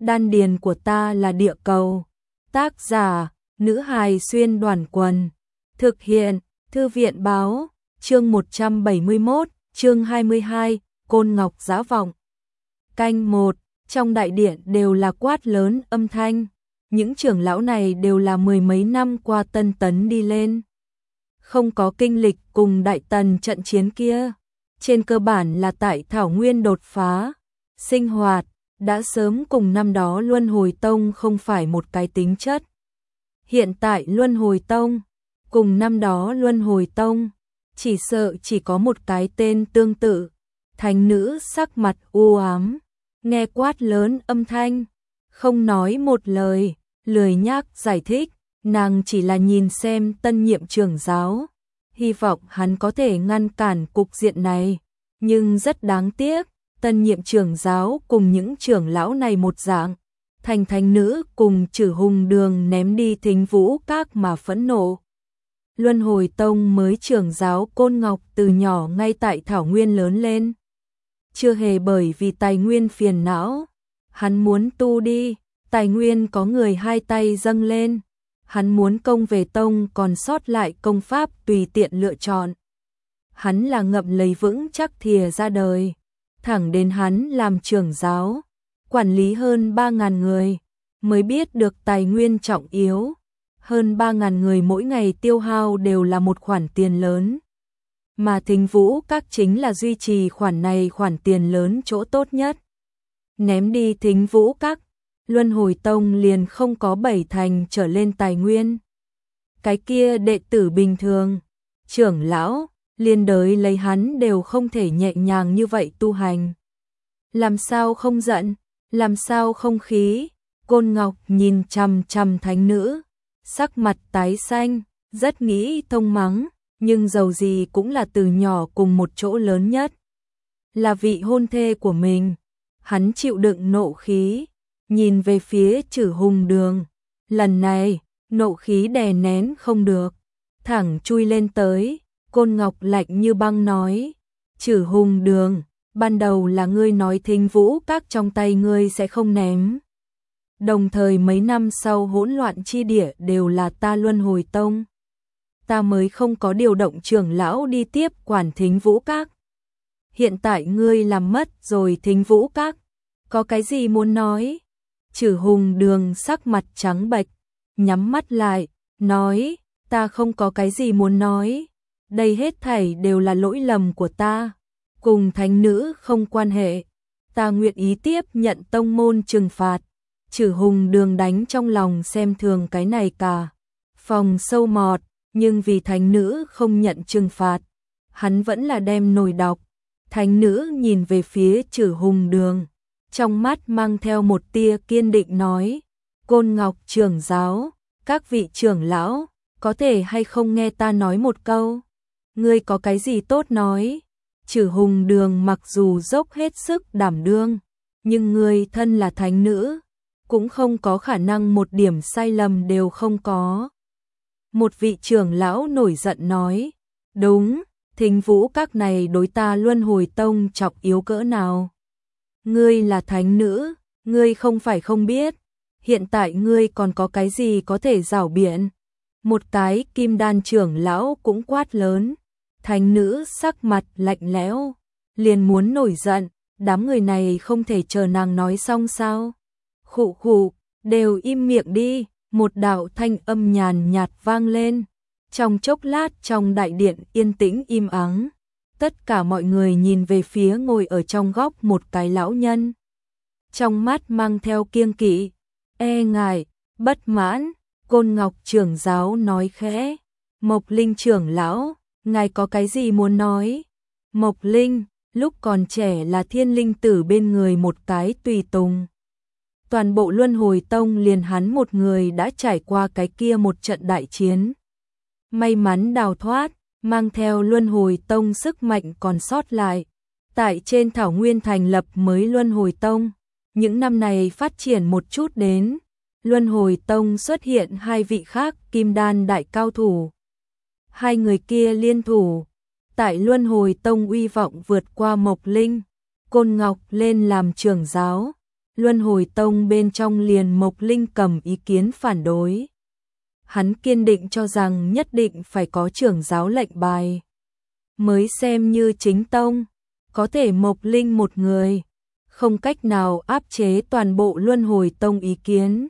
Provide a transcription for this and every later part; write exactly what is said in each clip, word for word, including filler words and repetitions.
Đan điền của ta là địa cầu. Tác giả, nữ hài xuyên đoàn quần. Thực hiện, thư viện báo, chương một trăm bảy mươi mốt, chương hai mươi hai, Côn Ngọc Dã Vọng. Canh một, trong đại điện đều là quát lớn âm thanh. Những trưởng lão này đều là mười mấy năm qua tân tấn đi lên. Không có kinh lịch cùng đại tần trận chiến kia. Trên cơ bản là tại Thảo Nguyên đột phá, sinh hoạt, đã sớm cùng năm đó Luân Hồi Tông không phải một cái tính chất. Hiện tại Luân Hồi Tông, cùng năm đó Luân Hồi Tông, chỉ sợ chỉ có một cái tên tương tự. Thánh nữ sắc mặt u ám, nghe quát lớn âm thanh, không nói một lời, lười nhác giải thích, nàng chỉ là nhìn xem tân nhiệm trưởng giáo, hy vọng hắn có thể ngăn cản cục diện này, nhưng rất đáng tiếc, tân nhiệm trưởng giáo cùng những trưởng lão này một dạng, thành thánh nữ cùng Trử Hùng Đường ném đi Thính Vũ Các mà phẫn nộ. Luân Hồi Tông mới trưởng giáo Côn Ngọc từ nhỏ ngay tại Thảo Nguyên lớn lên. Chưa hề bởi vì tài nguyên phiền não, hắn muốn tu đi, tài nguyên có người hai tay dâng lên, hắn muốn công về tông còn sót lại công pháp tùy tiện lựa chọn. Hắn là ngậm lấy vững chắc thìa ra đời, thẳng đến hắn làm trưởng giáo, quản lý hơn ba ngàn người, mới biết được tài nguyên trọng yếu. Hơn ba ngàn người mỗi ngày tiêu hao đều là một khoản tiền lớn. Mà Thính Vũ Các chính là duy trì khoản này khoản tiền lớn chỗ tốt nhất. Ném đi Thính Vũ Các, Luân Hồi Tông liền không có bảy thành trở lên tài nguyên. Cái kia đệ tử bình thường, trưởng lão, liên đới lấy hắn đều không thể nhẹ nhàng như vậy tu hành. Làm sao không giận, làm sao không khí, Côn Ngọc nhìn chằm chằm thánh nữ, sắc mặt tái xanh, rất nghĩ thông mắng, nhưng dầu gì cũng là từ nhỏ cùng một chỗ lớn nhất. Là vị hôn thê của mình, hắn chịu đựng nộ khí, nhìn về phía Trử Hùng Đường. Lần này, nộ khí đè nén không được, thẳng chui lên tới, Côn Ngọc lạnh như băng nói, Trử Hùng Đường, ban đầu là ngươi nói Thính Vũ Các trong tay ngươi sẽ không ném. Đồng thời mấy năm sau hỗn loạn chi địa đều là ta Luân Hồi Tông. Ta mới không có điều động trưởng lão đi tiếp quản Thính Vũ Các. Hiện tại ngươi làm mất rồi Thính Vũ Các, có cái gì muốn nói? Trử Hùng Đường sắc mặt trắng bệch, nhắm mắt lại, nói, ta không có cái gì muốn nói. Đây hết thảy đều là lỗi lầm của ta, cùng thánh nữ không quan hệ. Ta nguyện ý tiếp nhận tông môn trừng phạt. Trử Hùng Đường đánh trong lòng xem thường cái này cả phòng sâu mọt, nhưng vì thánh nữ không nhận trừng phạt, hắn vẫn là đem nổi độc. Thánh nữ nhìn về phía Trử Hùng Đường, trong mắt mang theo một tia kiên định nói, Côn Ngọc trưởng giáo, các vị trưởng lão, có thể hay không nghe ta nói một câu? Ngươi có cái gì tốt nói? Trử Hùng Đường mặc dù dốc hết sức đảm đương, nhưng ngươi thân là thánh nữ, cũng không có khả năng một điểm sai lầm đều không có. Một vị trưởng lão nổi giận nói, đúng, Thính Vũ Các này đối ta Luân Hồi Tông trọng yếu cỡ nào? Ngươi là thánh nữ, ngươi không phải không biết, hiện tại ngươi còn có cái gì có thể giảo biện? Một cái kim đan trưởng lão cũng quát lớn, thánh nữ sắc mặt lạnh lẽo, liền muốn nổi giận, đám người này không thể chờ nàng nói xong sao? Khụ khụ, đều im miệng đi, một đạo thanh âm nhàn nhạt vang lên. Trong chốc lát trong đại điện yên tĩnh im ắng, tất cả mọi người nhìn về phía ngồi ở trong góc một cái lão nhân. Trong mắt mang theo kiêng kỵ, e ngại, bất mãn, Côn Ngọc trưởng giáo nói khẽ, Mộc Linh trưởng lão, ngài có cái gì muốn nói? Mộc Linh, lúc còn trẻ là Thiên Linh Tử bên người một cái tùy tùng. Toàn bộ Luân Hồi Tông liền hắn một người đã trải qua cái kia một trận đại chiến. May mắn đào thoát, mang theo Luân Hồi Tông sức mạnh còn sót lại. Tại trên Thảo Nguyên thành lập mới Luân Hồi Tông. Những năm này phát triển một chút đến, Luân Hồi Tông xuất hiện hai vị khác kim đan đại cao thủ. Hai người kia liên thủ, tại Luân Hồi Tông uy vọng vượt qua Mộc Linh, Côn Ngọc lên làm trưởng giáo. Luân Hồi Tông bên trong liền Mộc Linh cầm ý kiến phản đối. Hắn kiên định cho rằng nhất định phải có trưởng giáo lệnh bài mới xem như chính tông, có thể Mộc Linh một người không cách nào áp chế toàn bộ Luân Hồi Tông ý kiến.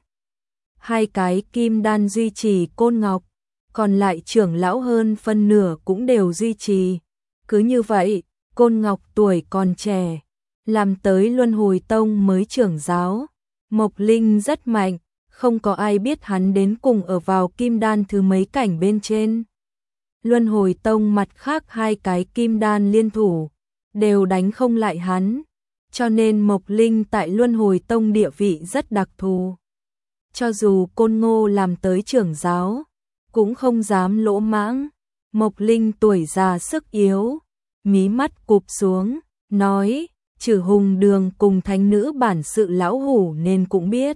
Hai cái kim đan duy trì Côn Ngọc, còn lại trưởng lão hơn phân nửa cũng đều duy trì. Cứ như vậy, Côn Ngọc tuổi còn trẻ, làm tới Luân Hồi Tông mới trưởng giáo. Mộc Linh rất mạnh, không có ai biết hắn đến cùng ở vào kim đan thứ mấy cảnh bên trên. Luân Hồi Tông mặt khác hai cái kim đan liên thủ, đều đánh không lại hắn, cho nên Mộc Linh tại Luân Hồi Tông địa vị rất đặc thù. Cho dù Côn Ngô làm tới trưởng giáo, cũng không dám lỗ mãng. Mộc Linh tuổi già sức yếu, mí mắt cụp xuống, nói, trừ Hùng Đường cùng thánh nữ bản sự lão hủ nên cũng biết.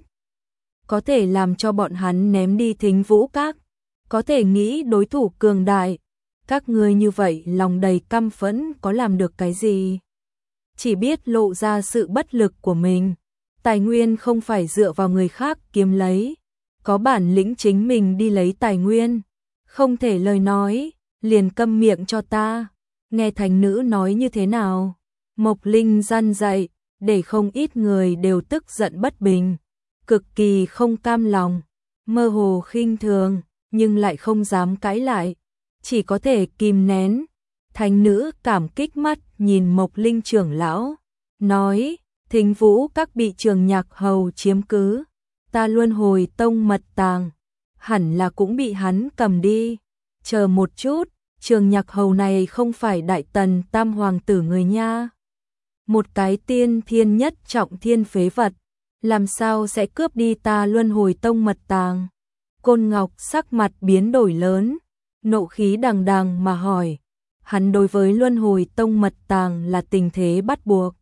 Có thể làm cho bọn hắn ném đi Thính Vũ Các, có thể nghĩ đối thủ cường đại. Các ngươi như vậy lòng đầy căm phẫn có làm được cái gì? Chỉ biết lộ ra sự bất lực của mình. Tài nguyên không phải dựa vào người khác kiếm lấy, có bản lĩnh chính mình đi lấy tài nguyên. Không thể lời nói, liền câm miệng cho ta. Nghe thánh nữ nói như thế nào? Mộc Linh răn dạy, để không ít người đều tức giận bất bình, cực kỳ không cam lòng, mơ hồ khinh thường, nhưng lại không dám cãi lại, chỉ có thể kìm nén. Thánh nữ cảm kích mắt nhìn Mộc Linh trưởng lão, nói, Thính Vũ Các bị Trường Nhạc Hầu chiếm cứ, ta Luân Hồi Tông mật tàng, hẳn là cũng bị hắn cầm đi. Chờ một chút, Trường Nhạc Hầu này không phải Đại Tần Tam Hoàng tử người nha. Một cái tiên thiên nhất trọng thiên phế vật, làm sao sẽ cướp đi ta Luân Hồi Tông mật tàng? Côn Ngọc sắc mặt biến đổi lớn, nộ khí đằng đằng mà hỏi. Hắn đối với Luân Hồi Tông mật tàng là tình thế bắt buộc.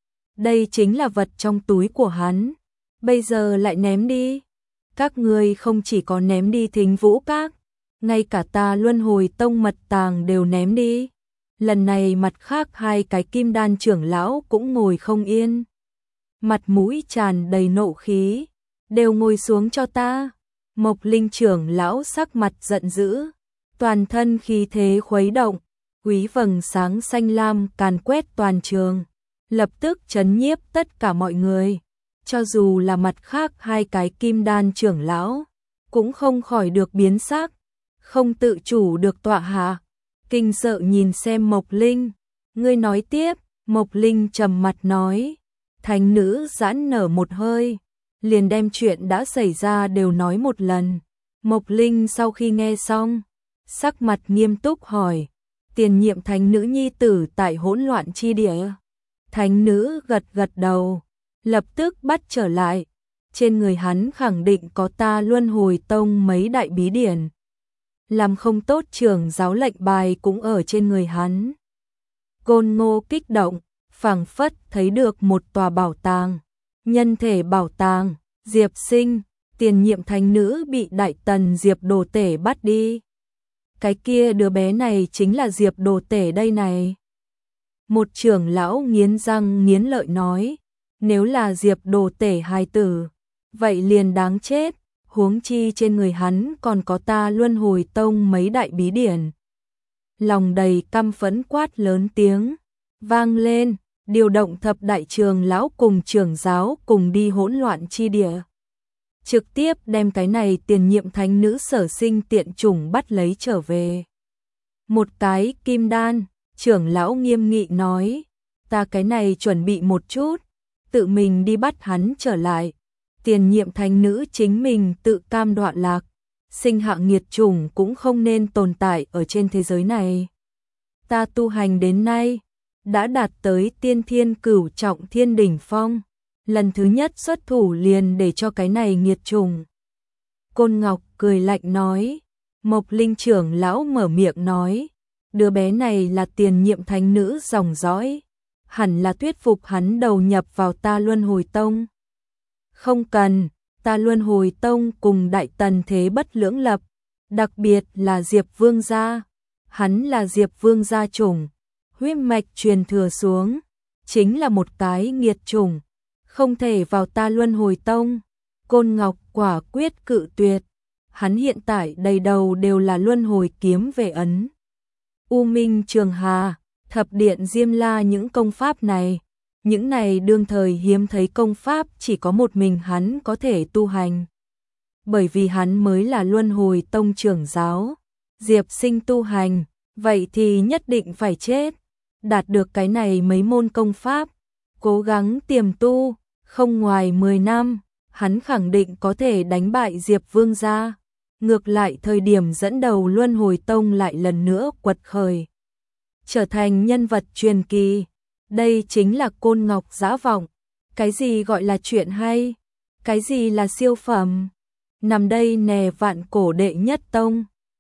Đây chính là vật trong túi của hắn, bây giờ lại ném đi. Các ngươi không chỉ có ném đi Thính Vũ Các, ngay cả ta Luân Hồi Tông mật tàng đều ném đi. Lần này mặt khác hai cái kim đan trưởng lão cũng ngồi không yên, mặt mũi tràn đầy nộ khí, đều ngồi xuống cho ta. Mộc Linh trưởng lão sắc mặt giận dữ, toàn thân khí thế khuấy động, quý vầng sáng xanh lam càn quét toàn trường, lập tức chấn nhiếp tất cả mọi người. Cho dù là mặt khác hai cái kim đan trưởng lão, cũng không khỏi được biến sắc, không tự chủ được tọa hạ, kinh sợ nhìn xem Mộc Linh. Ngươi nói tiếp. Mộc Linh trầm mặt nói. Thánh nữ giãn nở một hơi, liền đem chuyện đã xảy ra đều nói một lần. Mộc Linh sau khi nghe xong, sắc mặt nghiêm túc hỏi, tiền nhiệm thánh nữ nhi tử tại hỗn loạn chi địa? Thánh nữ gật gật đầu, lập tức bắt trở lại. Trên người hắn khẳng định có ta Luân Hồi Tông mấy đại bí điển. Làm không tốt trưởng giáo lệnh bài cũng ở trên người hắn. Côn Ngô kích động, phảng phất thấy được một tòa bảo tàng. Nhân thể bảo tàng, Diệp Sinh, tiền nhiệm thánh nữ bị Đại Tần Diệp Đồ Tể bắt đi. Cái kia đứa bé này chính là Diệp Đồ Tể đây này. Một trưởng lão nghiến răng nghiến lợi nói, nếu là Diệp Đồ Tể hài tử, vậy liền đáng chết, huống chi trên người hắn còn có ta Luân Hồi Tông mấy đại bí điển. Lòng đầy căm phẫn quát lớn tiếng vang lên, điều động thập đại trường lão cùng trưởng giáo cùng đi hỗn loạn chi địa, trực tiếp đem cái này tiền nhiệm thánh nữ sở sinh tiện chủng bắt lấy trở về. Một cái kim đan trưởng lão nghiêm nghị nói, ta cái này chuẩn bị một chút, tự mình đi bắt hắn trở lại. Tiền nhiệm thánh nữ chính mình tự cam đoạn lạc, sinh hạ nghiệt chủng cũng không nên tồn tại ở trên thế giới này. Ta tu hành đến nay, đã đạt tới tiên thiên cửu trọng thiên đỉnh phong, lần thứ nhất xuất thủ liền để cho cái này nghiệt chủng. Côn Ngọc cười lạnh nói, Mộc Linh trưởng lão mở miệng nói, đứa bé này là tiền nhiệm thánh nữ dòng dõi, hẳn là thuyết phục hắn đầu nhập vào ta Luân Hồi Tông. Không cần, ta Luân Hồi Tông cùng Đại Tần thế bất lưỡng lập, đặc biệt là Diệp Vương gia, hắn là Diệp Vương gia chủng, huyết mạch truyền thừa xuống, chính là một cái nghiệt chủng, không thể vào ta Luân Hồi Tông. Côn Ngọc quả quyết cự tuyệt. Hắn hiện tại đầy đầu đều là luân hồi kiếm về ấn. U Minh Trường Hà, Thập Điện Diêm La, những công pháp này, những này đương thời hiếm thấy công pháp chỉ có một mình hắn có thể tu hành. Bởi vì hắn mới là Luân Hồi Tông trưởng giáo. Diệp Sinh tu hành, vậy thì nhất định phải chết. Đạt được cái này mấy môn công pháp, cố gắng tiềm tu, không ngoài mười năm, hắn khẳng định có thể đánh bại Diệp Vương gia. Ngược lại thời điểm dẫn đầu Luân Hồi Tông lại lần nữa quật khởi, trở thành nhân vật truyền kỳ. Đây chính là Côn Ngọc Dã Vọng. Cái gì gọi là chuyện hay? Cái gì là siêu phẩm? Nằm đây nè vạn cổ đệ nhất tông.